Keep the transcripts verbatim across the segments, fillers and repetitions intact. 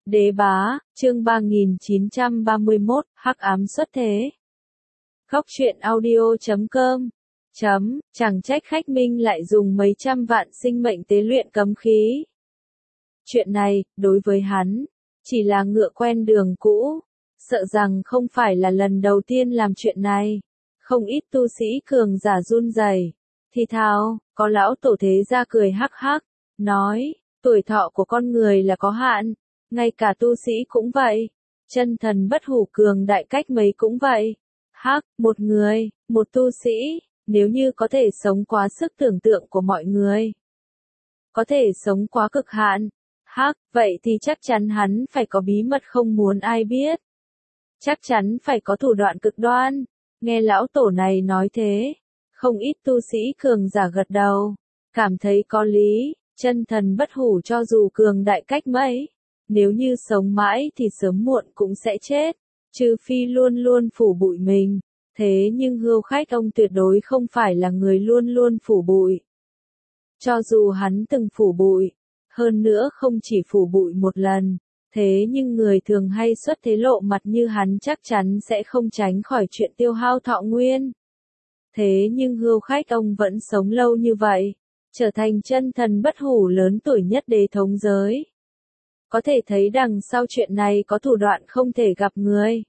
Đế bá, chương ba nghìn chín trăm ba mươi mốt, hắc ám xuất thế. Góc truyện audio chấm com chấm, chẳng trách khách minh lại dùng mấy trăm vạn sinh mệnh tế luyện cấm khí. Chuyện này, đối với hắn, chỉ là ngựa quen đường cũ, sợ rằng không phải là lần đầu tiên làm chuyện này. Không ít tu sĩ cường giả run rẩy, thì thào, có lão tổ thế ra cười hắc hắc, nói, tuổi thọ của con người là có hạn, ngay cả tu sĩ cũng vậy, chân thần bất hủ cường đại cách mấy cũng vậy. Hắc, một người, một tu sĩ, nếu như có thể sống quá sức tưởng tượng của mọi người, có thể sống quá cực hạn, hắc, vậy thì chắc chắn hắn phải có bí mật không muốn ai biết. Chắc chắn phải có thủ đoạn cực đoan. Nghe lão tổ này nói thế, không ít tu sĩ cường giả gật đầu, cảm thấy có lý, chân thần bất hủ cho dù cường đại cách mấy, nếu như sống mãi thì sớm muộn cũng sẽ chết, trừ phi luôn luôn phủ bụi mình. Thế nhưng Hưu Khách ông tuyệt đối không phải là người luôn luôn phủ bụi. Cho dù hắn từng phủ bụi, hơn nữa không chỉ phủ bụi một lần, thế nhưng người thường hay xuất thế lộ mặt như hắn chắc chắn sẽ không tránh khỏi chuyện tiêu hao thọ nguyên. Thế nhưng Hưu Khách ông vẫn sống lâu như vậy, trở thành chân thần bất hủ lớn tuổi nhất đế thống giới. Có thể thấy đằng sau chuyện này có thủ đoạn không thể gặp người.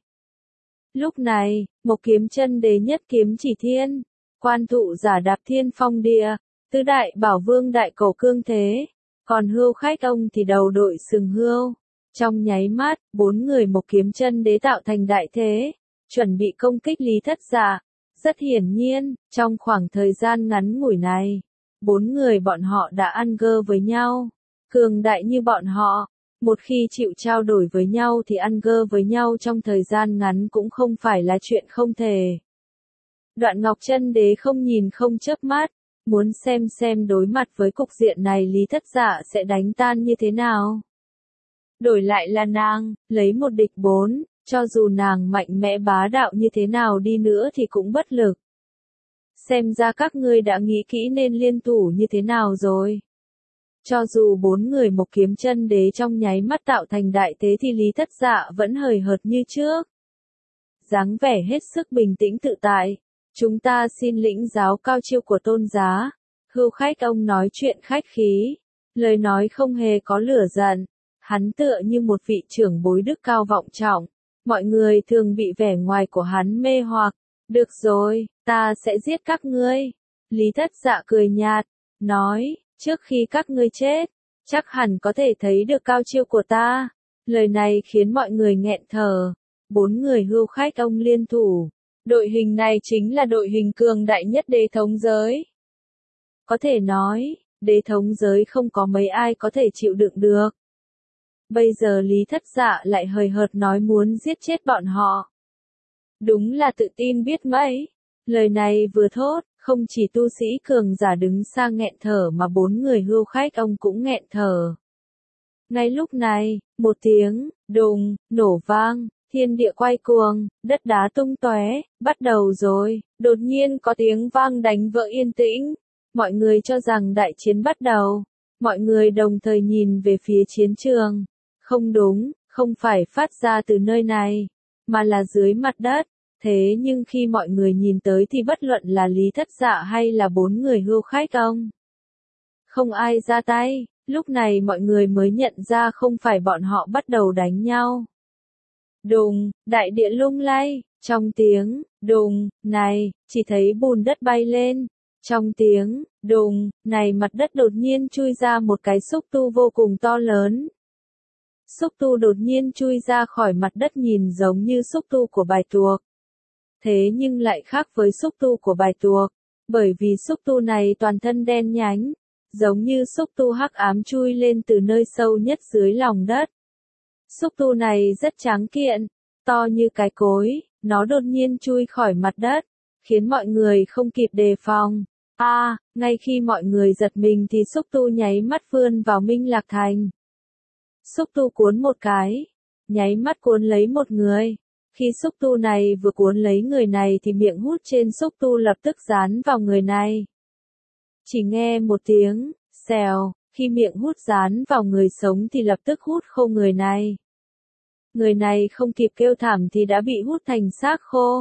Lúc này, một kiếm chân đế nhất kiếm chỉ thiên, quan thụ giả đạp thiên phong địa, tứ đại bảo vương đại cổ cương thế, còn Hưu Khách ông thì đầu đội sừng hươu. Trong nháy mắt, bốn người một kiếm chân đế tạo thành đại thế, chuẩn bị công kích Lý Thất Dạ. Rất hiển nhiên, trong khoảng thời gian ngắn ngủi này, bốn người bọn họ đã ăn gơ với nhau. Cường đại như bọn họ, một khi chịu trao đổi với nhau thì ăn gơ với nhau trong thời gian ngắn cũng không phải là chuyện không thể. Đoạn Ngọc Chân Đế không nhìn không chớp mắt, muốn xem xem đối mặt với cục diện này Lý Thất Dạ sẽ đánh tan như thế nào. Đổi lại là nàng, lấy một địch bốn, cho dù nàng mạnh mẽ bá đạo như thế nào đi nữa thì cũng bất lực. Xem ra các ngươi đã nghĩ kỹ nên liên thủ như thế nào rồi. Cho dù bốn người một kiếm chân đế trong nháy mắt tạo thành đại thế thì Lý Thất Dạ vẫn hời hợt như trước. Dáng vẻ hết sức bình tĩnh tự tại. Chúng ta xin lĩnh giáo cao chiêu của tôn giá. Hưu Khách ông nói chuyện khách khí. Lời nói không hề có lửa giận. Hắn tựa như một vị trưởng bối đức cao vọng trọng. Mọi người thường bị vẻ ngoài của hắn mê hoặc. Được rồi, ta sẽ giết các ngươi. Lý Thất Dạ cười nhạt, nói, trước khi các ngươi chết, chắc hẳn có thể thấy được cao chiêu của ta. Lời này khiến mọi người nghẹn thở. Bốn người Hưu Khách ông liên thủ. Đội hình này chính là đội hình cường đại nhất đế thống giới. Có thể nói, đế thống giới không có mấy ai có thể chịu đựng được. Bây giờ Lý Thất Dạ lại hời hợt nói muốn giết chết bọn họ. Đúng là tự tin biết mấy. Lời này vừa thốt, không chỉ tu sĩ cường giả đứng xa nghẹn thở mà bốn người Hưu Khách ông cũng nghẹn thở. Ngay lúc này, một tiếng, đùng, nổ vang, thiên địa quay cuồng, đất đá tung tóe, bắt đầu rồi, đột nhiên có tiếng vang đánh vỡ yên tĩnh. Mọi người cho rằng đại chiến bắt đầu. Mọi người đồng thời nhìn về phía chiến trường. Không đúng, không phải phát ra từ nơi này, mà là dưới mặt đất. Thế nhưng khi mọi người nhìn tới thì bất luận là Lý Thất Dạ hay là bốn người Hưu Khách ông, không ai ra tay. Lúc này mọi người mới nhận ra không phải bọn họ bắt đầu đánh nhau. Đùng, đại địa lung lay, trong tiếng, đùng, này, chỉ thấy bùn đất bay lên. Trong tiếng, đùng, này mặt đất đột nhiên chui ra một cái xúc tu vô cùng to lớn. Xúc tu đột nhiên chui ra khỏi mặt đất nhìn giống như xúc tu của bạch tuộc. Thế nhưng lại khác với xúc tu của bạch tuộc, bởi vì xúc tu này toàn thân đen nhánh, giống như xúc tu hắc ám chui lên từ nơi sâu nhất dưới lòng đất. Xúc tu này rất tráng kiện, to như cái cối, nó đột nhiên chui khỏi mặt đất, khiến mọi người không kịp đề phòng. A, à, ngay khi mọi người giật mình thì xúc tu nháy mắt vươn vào Minh Lạc Thành. Xúc tu cuốn một cái, nháy mắt cuốn lấy một người. Khi xúc tu này vừa cuốn lấy người này thì miệng hút trên xúc tu lập tức dán vào người này. Chỉ nghe một tiếng, xèo, khi miệng hút dán vào người sống thì lập tức hút khô người này. Người này không kịp kêu thảm thì đã bị hút thành xác khô.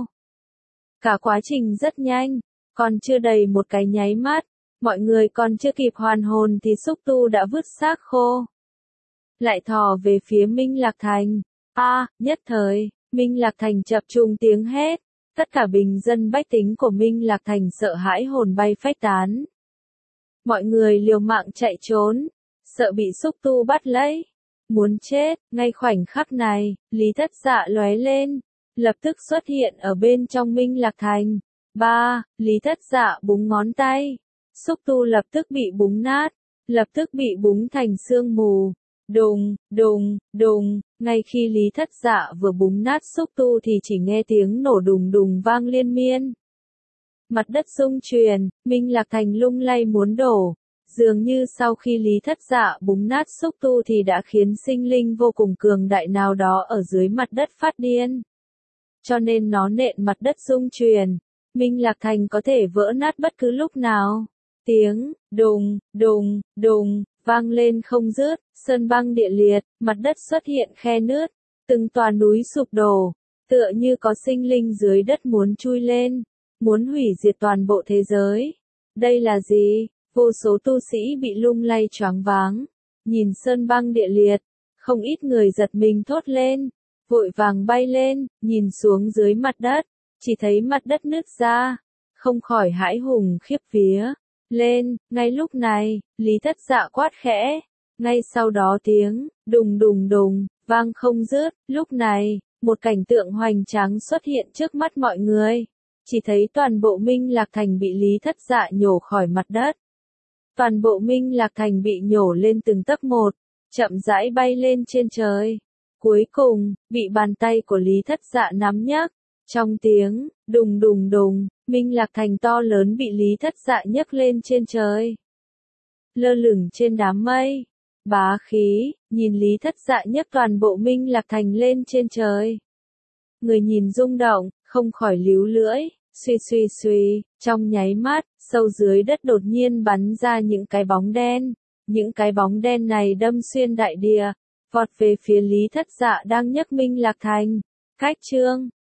Cả quá trình rất nhanh, còn chưa đầy một cái nháy mắt, mọi người còn chưa kịp hoàn hồn thì xúc tu đã vứt xác khô. Lại thò về phía Minh Lạc Thành. A, à, nhất thời, Minh Lạc Thành chập trùng tiếng hét. Tất cả bình dân bách tính của Minh Lạc Thành sợ hãi hồn bay phách tán. Mọi người liều mạng chạy trốn, sợ bị xúc tu bắt lấy. Muốn chết, ngay khoảnh khắc này, Lý Thất Dạ lóe lên, lập tức xuất hiện ở bên trong Minh Lạc Thành. Ba, Lý Thất Dạ búng ngón tay. Xúc tu lập tức bị búng nát, lập tức bị búng thành sương mù. Đùng, đùng, đùng, ngay khi Lý Thất Dạ vừa búng nát xúc tu thì chỉ nghe tiếng nổ đùng đùng vang liên miên. Mặt đất rung chuyển, Minh Lạc Thành lung lay muốn đổ. Dường như sau khi Lý Thất Dạ búng nát xúc tu thì đã khiến sinh linh vô cùng cường đại nào đó ở dưới mặt đất phát điên. Cho nên nó nện mặt đất rung chuyển. Minh Lạc Thành có thể vỡ nát bất cứ lúc nào. Tiếng đùng, đùng, đùng vang lên không dứt, sơn băng địa liệt, mặt đất xuất hiện khe nứt, từng tòa núi sụp đổ, tựa như có sinh linh dưới đất muốn chui lên, muốn hủy diệt toàn bộ thế giới. Đây là gì? Vô số tu sĩ bị lung lay choáng váng, nhìn sơn băng địa liệt, không ít người giật mình thốt lên, vội vàng bay lên, nhìn xuống dưới mặt đất, chỉ thấy mặt đất nứt ra, không khỏi hãi hùng khiếp vía. Lên, ngay lúc này, Lý Thất Dạ quát khẽ, ngay sau đó tiếng đùng đùng đùng vang không dứt. Lúc này, một cảnh tượng hoành tráng xuất hiện trước mắt mọi người, chỉ thấy toàn bộ Minh Lạc Thành bị Lý Thất Dạ nhổ khỏi mặt đất. Toàn bộ Minh Lạc Thành bị nhổ lên từng tấc một, chậm rãi bay lên trên trời. Cuối cùng, bị bàn tay của Lý Thất Dạ nắm nhấc. Trong tiếng đùng đùng đùng, Minh Lạc Thành to lớn bị Lý Thất Dạ nhấc lên trên trời. Lơ lửng trên đám mây, bá khí, nhìn Lý Thất Dạ nhấc toàn bộ Minh Lạc Thành lên trên trời. Người nhìn rung động, không khỏi líu lưỡi, suy suy suy, trong nháy mắt, sâu dưới đất đột nhiên bắn ra những cái bóng đen. Những cái bóng đen này đâm xuyên đại địa, vọt về phía Lý Thất Dạ đang nhấc Minh Lạc Thành. Cách chương